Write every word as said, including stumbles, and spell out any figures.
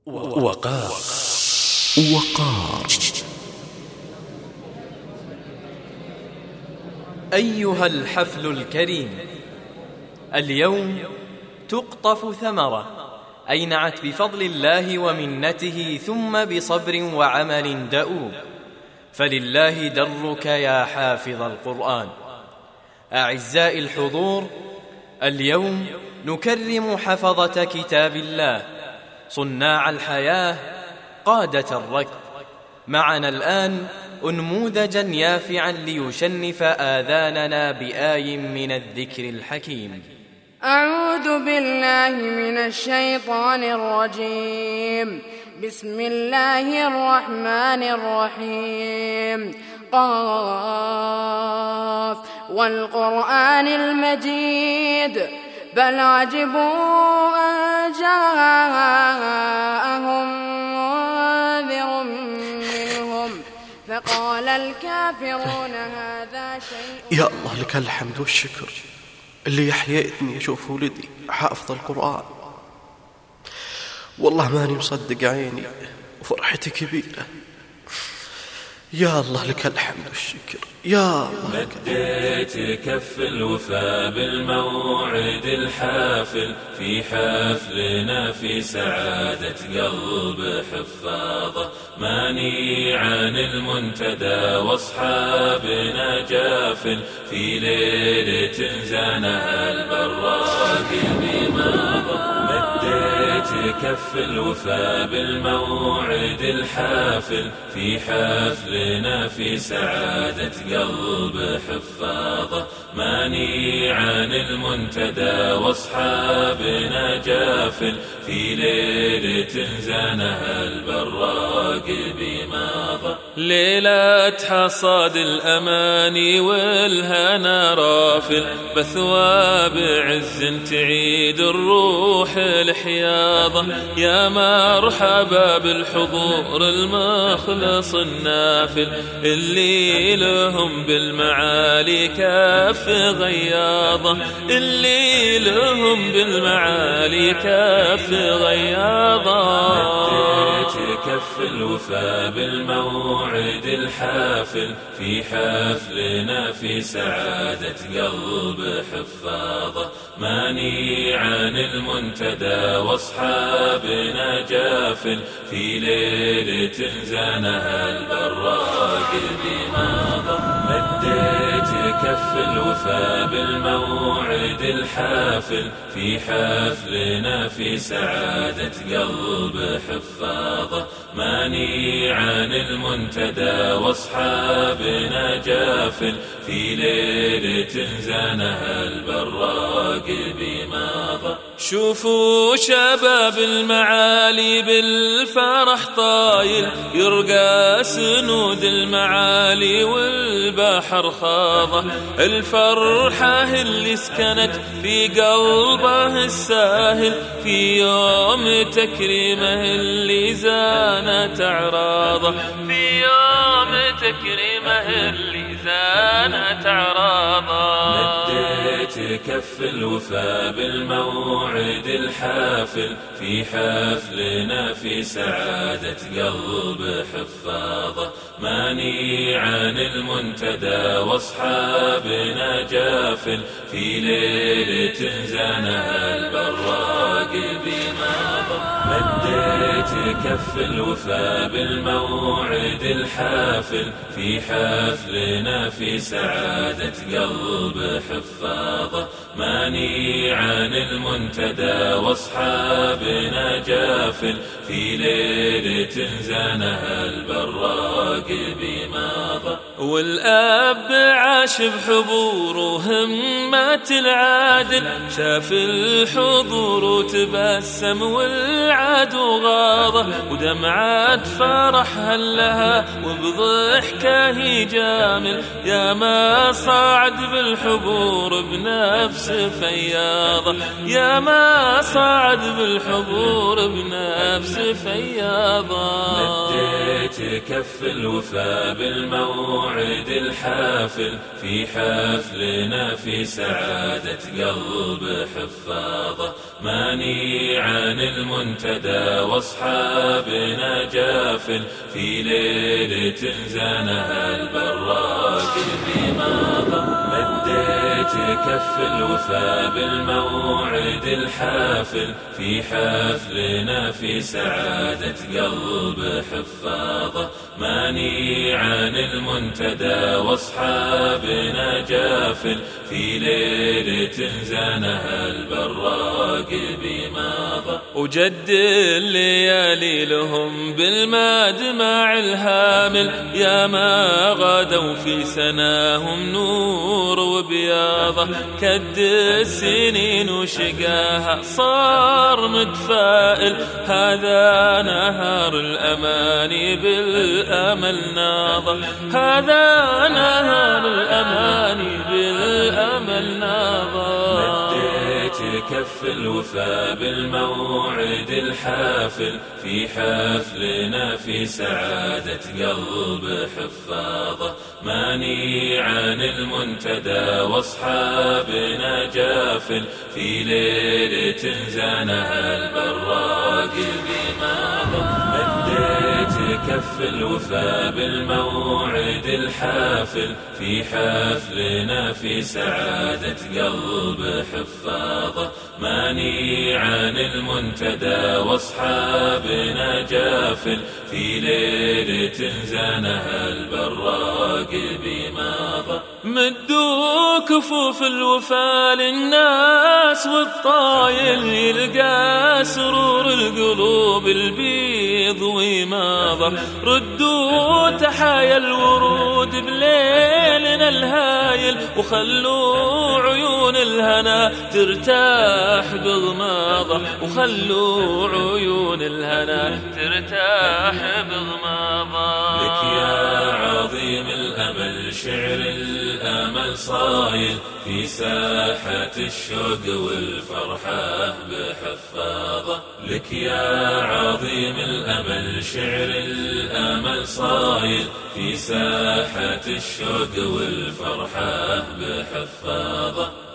وقار وقار. أيها الحفل الكريم، اليوم تقطف ثمرة أينعت بفضل الله ومنته ثم بصبر وعمل دؤوب، فلله درك يا حافظ القرآن. أعزائي الحضور، اليوم نكرم حفظة كتاب الله، صناع الحياة، قادة الركب. معنا الآن أنموذجا يافعا ليشنف آذاننا بآي من الذكر الحكيم. أعوذ بالله من الشيطان الرجيم. بسم الله الرحمن الرحيم. قاف والقرآن المجيد، بل عجبوا أن جاءهم منذر منهم فقال الكافرون هذا شيء. يا الله لك الحمد والشكر اللي أحييتني أشوف ولدي حافظ القرآن. والله ماني مصدق عيني وفرحتي كبيرة. يا الله لك الحمد والشكر. يا الله مديت كف الوفا بالموعد الحافل، في حفلنا في سعادة قلب حفاظه، ماني عن المنتدى واصحابنا جافل، في ليلة زانها البراق بماضه. مديت كف الوفا بالموعد الحافل، في حفلنا في سعادة قلب حفاظه، ماني عن المنتدى واصحابنا جافل، في ليلة زانها البراق بماضه. ليلة حصاد الأماني والهنا رافل، بثواب عز تعيد الروح الحياضة، يا مرحبا بالحضور المخلص النافل، اللي لهم بالمعالي كف غياضة، اللي لهم بالمعالي كف غياضة. مديت كف الوفا بالموعد الحافل، في حفلنا في سعادة قلب حفاظه، ماني عن المنتدى واصحابنا جافل، في ليلة زانها البراق بماضه. مديت كف الوفا بالموعد الحافل، في حفلنا في سعادة قلب حفاظه، ماني عن المنتدى واصحابنا جافل، في ليلة زانها البراق بماضه. شوفوا شباب المعالي بالفرح طايل، يرقى سنود المعالي والبحر خاضه، الفرحة اللي سكنت في قلبه الساهل، في يوم تكريمه اللي زانت أعراضه، في يوم تكريمه اللي زانت أعراضه. مديت كف الوفا بالموعد الحافل، في حفلنا في سعادة قلب حفاظه، ماني عن المنتدى واصحابنا جافل، في ليلة زانها البراق بماضه. مديت كف الوفا بالموعد الحافل، في حفلنا في سعادة قلب حفاظه، ماني عن المنتدى واصحابنا جافل، في ليلة زانها البراق بماضه. والأب عاش بحضور وهمة العادل، شاف الحضور وتبسم والعدو غاضه، ودمعة فرح هلها وبضحكه يجامل، يا ما صعد بالحضور بنفس فياضه، يا ما صعد بالحضور بنفس فياضه. مديت كف الوفا بالموعد الحافل، في حفلنا في سعادة قلب حفاظه، ماني عن المنتدى واصحابنا جافل في ليلة زانها البراق بماضى مديت كف الوفا بالموعد الحافل في حفلنا في سعادة قلب حفاظة ماني عن المنتدى واصحابنا جافل في ليلة زانها البراق بماضى وجد الليالي لهم بالمدمع الهامل يا ما غادوا في سناهم نور وبياضة كد السنين وشقاها صار متفائل هذا نهار الأماني بالأمل ناضى هذا نهار الأماني بالأمل ناضى كف الوفا بالموعد الحافل في حفلنا في سعادة قلب حفاظة ماني عن المنتدى واصحابنا جافل في ليلة زانها البراق بماضى مديت كف الوفا بالموعد الحافل في حفلنا في سعادة قلب حفاظة ماني عن المنتدى واصحابنا جافل في ليلة زانها البراق بماضى مدوا كفوف الوفا للناس والطايل يلقى سرور القلوب البيض وماضى ردوا تحايا الورود بليلنا الهايل وخلوا عيون الهنا ترتاح بغماضة وخلوا عيون الهنا ترتاح بغماضة لك يا عظيم الأمل شعر الأمل صايل في ساحة الشوق والفرحة بحفاظة لك يا عظيم الأمل شعر الأمل صايل في ساحة الشوق والفرحة بحفاظة